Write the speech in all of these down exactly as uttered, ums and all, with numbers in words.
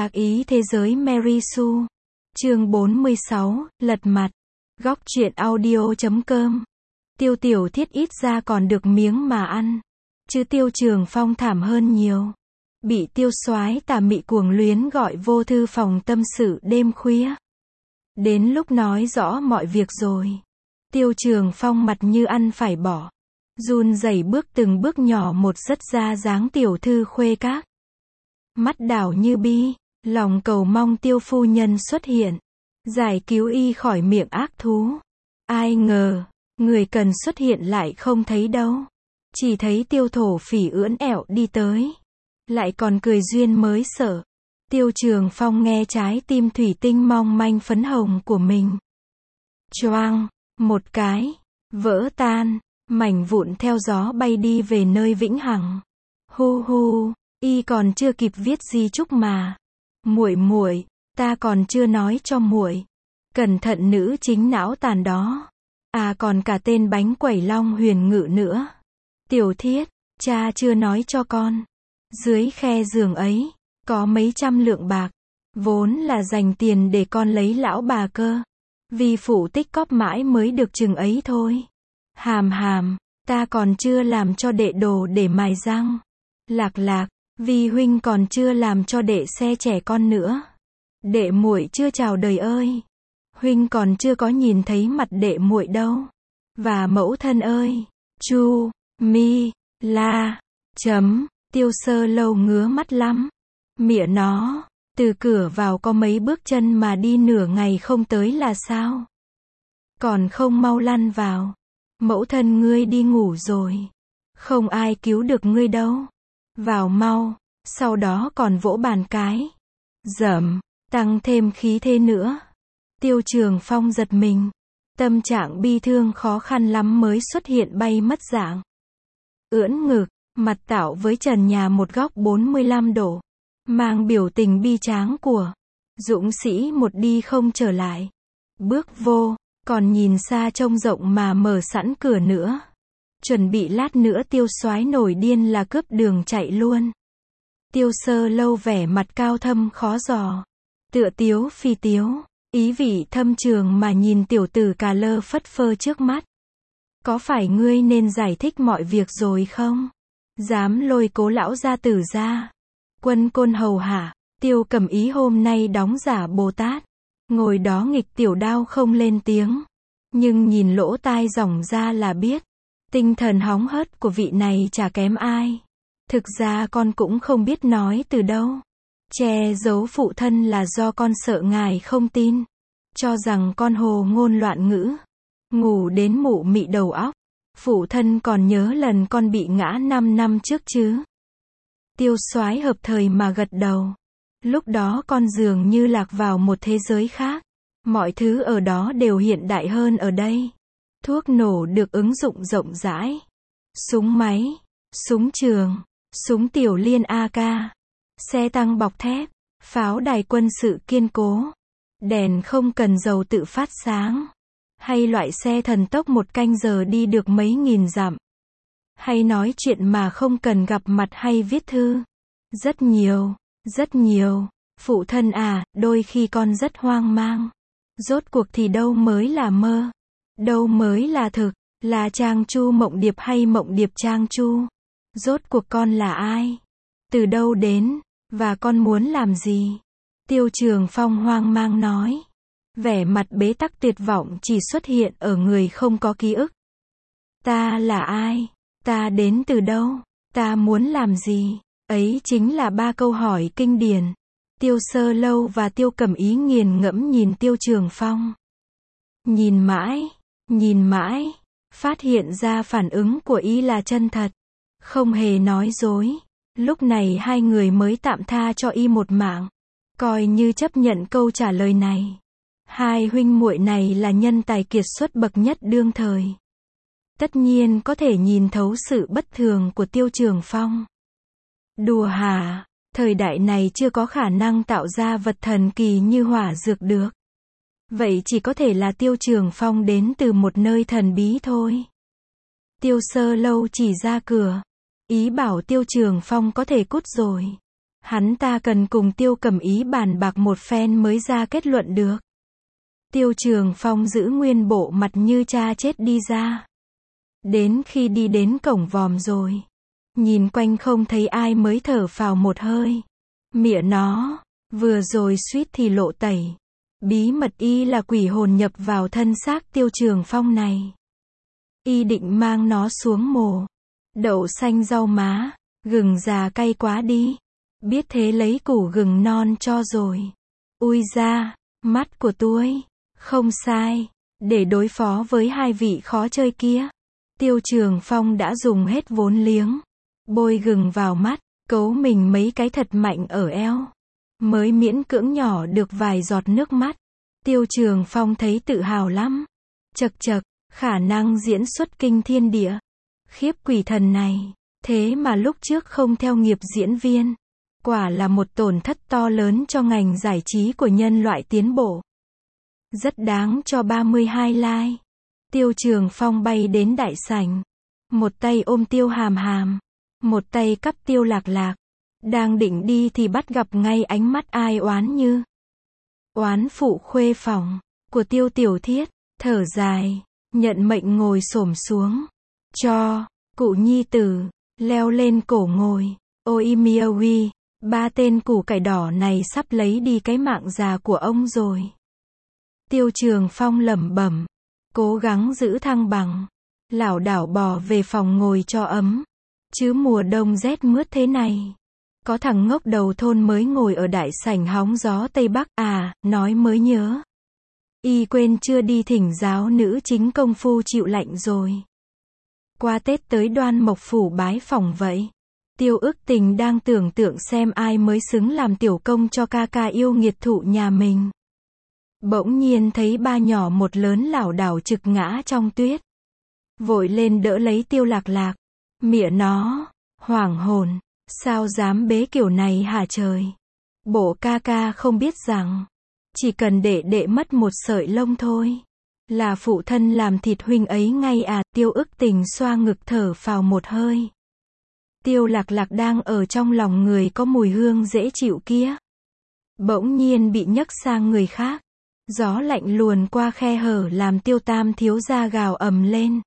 Ác ý thế giới Mary Sue. Chương bốn mươi sáu, lật mặt. Góc truyện audio chấm com. Tiêu Tiểu Thiết ít ra còn được miếng mà ăn. Chứ Tiêu Trường Phong thảm hơn nhiều. Bị Tiêu Soái tà mị cuồng luyến gọi vô thư phòng tâm sự đêm khuya. Đến lúc nói rõ mọi việc rồi. Tiêu Trường Phong mặt như ăn phải bỏ. Run rẩy bước từng bước nhỏ một rất ra dáng tiểu thư khuê các. Mắt đảo như bi, lòng cầu mong Tiêu phu nhân xuất hiện. Giải cứu y khỏi miệng ác thú. Ai ngờ, người cần xuất hiện lại không thấy đâu. Chỉ thấy Tiêu thổ phỉ ưỡn ẹo đi tới. Lại còn cười duyên mới sợ. Tiêu Trường Phong nghe trái tim thủy tinh mong manh phấn hồng của mình. Choang, một cái, vỡ tan, mảnh vụn theo gió bay đi về nơi vĩnh hằng. Hu hu, y còn chưa kịp viết di chúc mà. Muội muội, ta còn chưa nói cho muội. Cẩn thận nữ chính não tàn đó. À còn cả tên bánh quẩy long huyền ngự nữa. Tiểu Thiết, cha chưa nói cho con. Dưới khe giường ấy, có mấy trăm lượng bạc. Vốn là dành tiền để con lấy lão bà cơ. Vì phụ tích cóp mãi mới được chừng ấy thôi. Hàm hàm, ta còn chưa làm cho đệ đồ để mài răng. Lạc lạc, vì huynh còn chưa làm cho đệ xe trẻ con nữa. Đệ muội chưa chào đời ơi. Huynh còn chưa có nhìn thấy mặt đệ muội đâu. Và mẫu thân ơi. Chu, mi, la, chấm, Tiêu Sơ Lâu ngứa mắt lắm. Mỉa nó, từ cửa vào có mấy bước chân mà đi nửa ngày không tới là sao? Còn không mau lăn vào. Mẫu thân ngươi đi ngủ rồi. Không ai cứu được ngươi đâu. Vào mau, sau đó còn vỗ bàn cái. Dẩm, tăng thêm khí thế nữa. Tiêu Trường Phong giật mình. Tâm trạng bi thương khó khăn lắm mới xuất hiện bay mất dạng. Ưỡn ngực, mặt tạo với trần nhà một góc bốn mươi lăm độ. Mang biểu tình bi tráng của dũng sĩ một đi không trở lại. Bước vô, còn nhìn xa trông rộng mà mở sẵn cửa nữa. Chuẩn bị lát nữa Tiêu Soái nổi điên là cướp đường chạy luôn. Tiêu Sơ Lâu vẻ mặt cao thâm khó dò. Tựa tiếu phi tiếu, ý vị thâm trường mà nhìn tiểu tử cà lơ phất phơ trước mắt. Có phải ngươi nên giải thích mọi việc rồi không? Dám lôi Cố lão gia tử ra. Quân côn hầu hạ, Tiêu Cẩm Ý hôm nay đóng giả Bồ Tát. Ngồi đó nghịch tiểu đao không lên tiếng. Nhưng nhìn lỗ tai ròng ra là biết. Tinh thần hóng hớt của vị này chả kém ai. Thực ra con cũng không biết nói từ đâu. Che giấu phụ thân là do con sợ ngài không tin. Cho rằng con hồ ngôn loạn ngữ. Ngủ đến mụ mị đầu óc. Phụ thân còn nhớ lần con bị ngã năm năm trước chứ. Tiêu Soái hợp thời mà gật đầu. Lúc đó con dường như lạc vào một thế giới khác. Mọi thứ ở đó đều hiện đại hơn ở đây. Thuốc nổ được ứng dụng rộng rãi. Súng máy, súng trường, súng tiểu liên a ca, xe tăng bọc thép, pháo đài quân sự kiên cố, đèn không cần dầu tự phát sáng, hay loại xe thần tốc một canh giờ đi được mấy nghìn dặm, hay nói chuyện mà không cần gặp mặt hay viết thư. Rất nhiều, rất nhiều. Phụ thân à, đôi khi con rất hoang mang. Rốt cuộc thì đâu mới là mơ? Đâu mới là thực? Là Trang Chu Mộng Điệp hay Mộng Điệp Trang Chu? Rốt cuộc con là ai? Từ đâu đến? Và con muốn làm gì? Tiêu Trường Phong hoang mang nói. Vẻ mặt bế tắc tuyệt vọng chỉ xuất hiện ở người không có ký ức. Ta là ai? Ta đến từ đâu? Ta muốn làm gì? Ấy chính là ba câu hỏi kinh điển. Tiêu Sơ Lâu và Tiêu Cẩm Ý nghiền ngẫm nhìn Tiêu Trường Phong. Nhìn mãi, nhìn mãi, phát hiện ra phản ứng của y là chân thật. Không hề nói dối. Lúc này hai người mới tạm tha cho y một mạng. Coi như chấp nhận câu trả lời này. Hai huynh muội này là nhân tài kiệt xuất bậc nhất đương thời. Tất nhiên có thể nhìn thấu sự bất thường của Tiêu Trường Phong. Đùa hả? Thời đại này chưa có khả năng tạo ra vật thần kỳ như hỏa dược được. Vậy chỉ có thể là Tiêu Trường Phong đến từ một nơi thần bí thôi. Tiêu Sơ Lâu chỉ ra cửa. Ý bảo Tiêu Trường Phong có thể cút rồi. Hắn ta cần cùng Tiêu Cẩm Ý bàn bạc một phen mới ra kết luận được. Tiêu Trường Phong giữ nguyên bộ mặt như cha chết đi ra. Đến khi đi đến cổng vòm rồi, nhìn quanh không thấy ai mới thở phào một hơi. Mẹ nó, vừa rồi suýt thì lộ tẩy. Bí mật y là quỷ hồn nhập vào thân xác Tiêu Trường Phong này. Y định mang nó xuống mồ. Đậu xanh rau má, gừng già cay quá đi. Biết thế lấy củ gừng non cho rồi. Ui da, mắt của tôi. Không sai, để đối phó với hai vị khó chơi kia. Tiêu Trường Phong đã dùng hết vốn liếng. Bôi gừng vào mắt, cấu mình mấy cái thật mạnh ở eo. Mới miễn cưỡng nhỏ được vài giọt nước mắt. Tiêu Trường Phong thấy tự hào lắm. Chật chật, khả năng diễn xuất kinh thiên địa. Khiếp quỷ thần này, thế mà lúc trước không theo nghiệp diễn viên. Quả là một tổn thất to lớn cho ngành giải trí của nhân loại tiến bộ. Rất đáng cho ba mươi hai like. Tiêu Trường Phong bay đến đại sảnh. Một tay ôm Tiêu Hàm Hàm. Một tay cắp Tiêu Lạc Lạc. Đang định đi thì bắt gặp ngay ánh mắt ai oán như. Oán phụ khuê phòng. Của Tiêu Tiểu Thiết. Thở dài. Nhận mệnh ngồi xổm xuống. Cho. Cụ nhi tử. Leo lên cổ ngồi. Ôi miawi. Ba tên củ cải đỏ này sắp lấy đi cái mạng già của ông rồi. Tiêu Trường Phong lẩm bẩm, cố gắng giữ thăng bằng, lảo đảo bò về phòng ngồi cho ấm. Chứ mùa đông rét mướt thế này, có thằng ngốc đầu thôn mới ngồi ở đại sảnh hóng gió Tây Bắc, à, nói mới nhớ. Y quên chưa đi thỉnh giáo nữ chính công phu chịu lạnh rồi. Qua Tết tới Đoan Mộc Phủ bái phỏng vậy. Tiêu Ức Tình đang tưởng tượng xem ai mới xứng làm tiểu công cho ca ca yêu nghiệt thụ nhà mình. Bỗng nhiên thấy ba nhỏ một lớn lảo đảo trực ngã trong tuyết. Vội lên đỡ lấy Tiêu Lạc Lạc. Mẹ nó, hoảng hồn, sao dám bế kiểu này hả trời. Bộ ca ca không biết rằng, chỉ cần để đệ mất một sợi lông thôi, là phụ thân làm thịt huynh ấy ngay à. Tiêu Ức Tình xoa ngực thở phào một hơi. Tiêu Lạc Lạc đang ở trong lòng người có mùi hương dễ chịu kia. Bỗng nhiên bị nhấc sang người khác. Gió lạnh luồn qua khe hở làm Tiêu Tam thiếu gia gào ầm lên.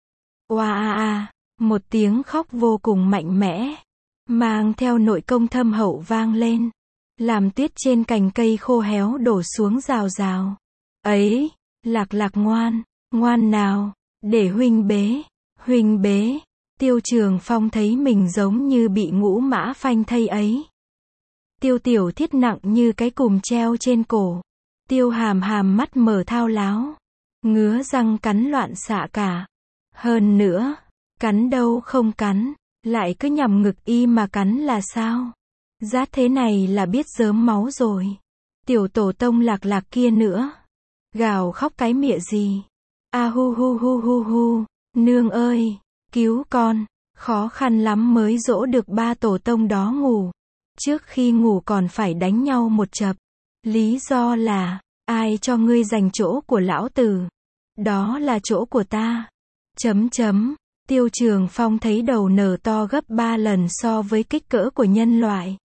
Oa a a, một tiếng khóc vô cùng mạnh mẽ, mang theo nội công thâm hậu vang lên, làm tuyết trên cành cây khô héo đổ xuống rào rào. Ấy, Lạc Lạc ngoan, ngoan nào, để huynh bế, huynh bế. Tiêu Trường Phong thấy mình giống như bị ngũ mã phanh thây ấy. Tiêu Tiểu Thiết nặng như cái cùm treo trên cổ. Tiêu Hàm Hàm mắt mở thao láo, ngứa răng cắn loạn xạ cả. Hơn nữa, cắn đâu không cắn, lại cứ nhằm ngực y mà cắn là sao? Rát thế này là biết rớm máu rồi. Tiểu tổ tông Lạc Lạc kia nữa, gào khóc cái mịa gì? A hu hu hu hu hu, nương ơi, cứu con, khó khăn lắm mới dỗ được ba tổ tông đó ngủ. Trước khi ngủ còn phải đánh nhau một chập. Lý do là, ai cho ngươi giành chỗ của lão tử? Đó là chỗ của ta. Chấm chấm, Tiêu Trường Phong thấy đầu nở to gấp ba lần so với kích cỡ của nhân loại.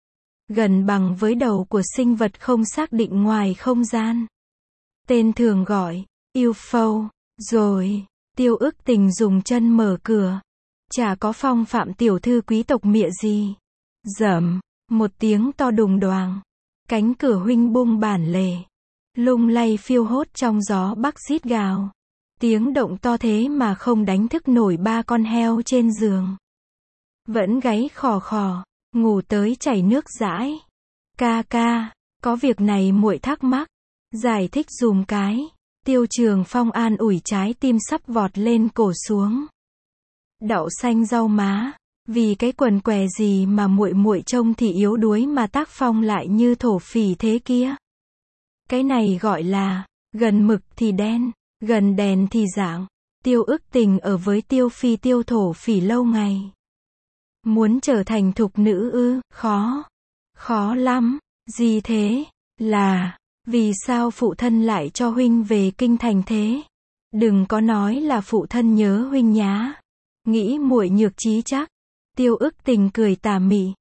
Gần bằng với đầu của sinh vật không xác định ngoài không gian. Tên thường gọi, u ép o, rồi, Tiêu Ức Tình dùng chân mở cửa. Chả có phong phạm tiểu thư quý tộc mịa gì. Dẩm, một tiếng to đùng đoàng. Cánh cửa huynh bung bản lề. Lung lay phiêu hốt trong gió bắc rít gào. Tiếng động to thế mà không đánh thức nổi ba con heo trên giường. Vẫn gáy khò khò, ngủ tới chảy nước dãi. Ca ca, có việc này muội thắc mắc. Giải thích dùm cái. Tiêu Trường Phong an ủi trái tim sắp vọt lên cổ xuống. Đậu xanh rau má, vì cái quần què gì mà muội muội trông thì yếu đuối mà tác phong lại như thổ phỉ thế kia. Cái này gọi là, gần mực thì đen, gần đèn thì rạng. Tiêu Ức Tình ở với Tiêu Phi Tiêu thổ phỉ lâu ngày. Muốn trở thành thục nữ ư, khó. Khó lắm, gì thế, là, vì sao phụ thân lại cho huynh về kinh thành thế? Đừng có nói là phụ thân nhớ huynh nhá. Nghĩ muội nhược trí chắc. Tiêu Ức Tình cười tà mị.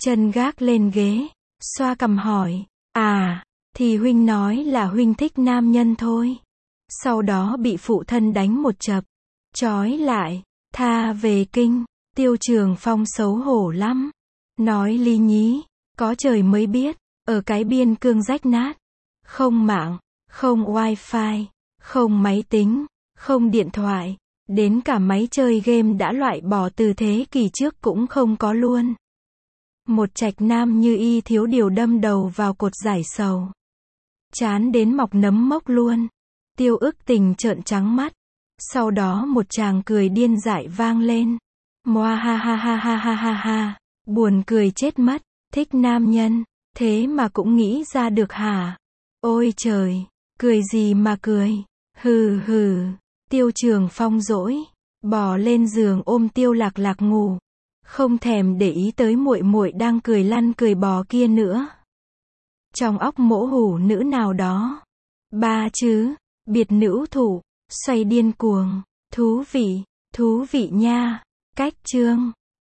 chân gác lên ghế, xoa cằm hỏi, à, thì huynh nói là huynh thích nam nhân thôi. Sau đó bị phụ thân đánh một chập, trói lại, tha về kinh. Tiêu Trường Phong xấu hổ lắm. Nói lý nhí, có trời mới biết, ở cái biên cương rách nát, không mạng, không wifi, không máy tính, không điện thoại, đến cả máy chơi game đã loại bỏ từ thế kỷ trước cũng không có luôn. Một trạch nam như y thiếu điều đâm đầu vào cột giải sầu. Chán đến mọc nấm mốc luôn. Tiêu Ức Tình trợn trắng mắt. Sau đó một tràng cười điên dại vang lên. Moa ha ha ha ha ha ha ha. Buồn cười chết mất. Thích nam nhân, thế mà cũng nghĩ ra được hả? Ôi trời, cười gì mà cười. Hừ hừ. Tiêu Trường Phong dỗi, bò lên giường ôm Tiêu Lạc Lạc ngủ, không thèm để ý tới muội muội đang cười lăn cười bò kia nữa. Trong óc mỗ hủ nữ nào đó, ba chứ, biệt nữ thủ, xoay điên cuồng, thú vị, thú vị nha. Cách chương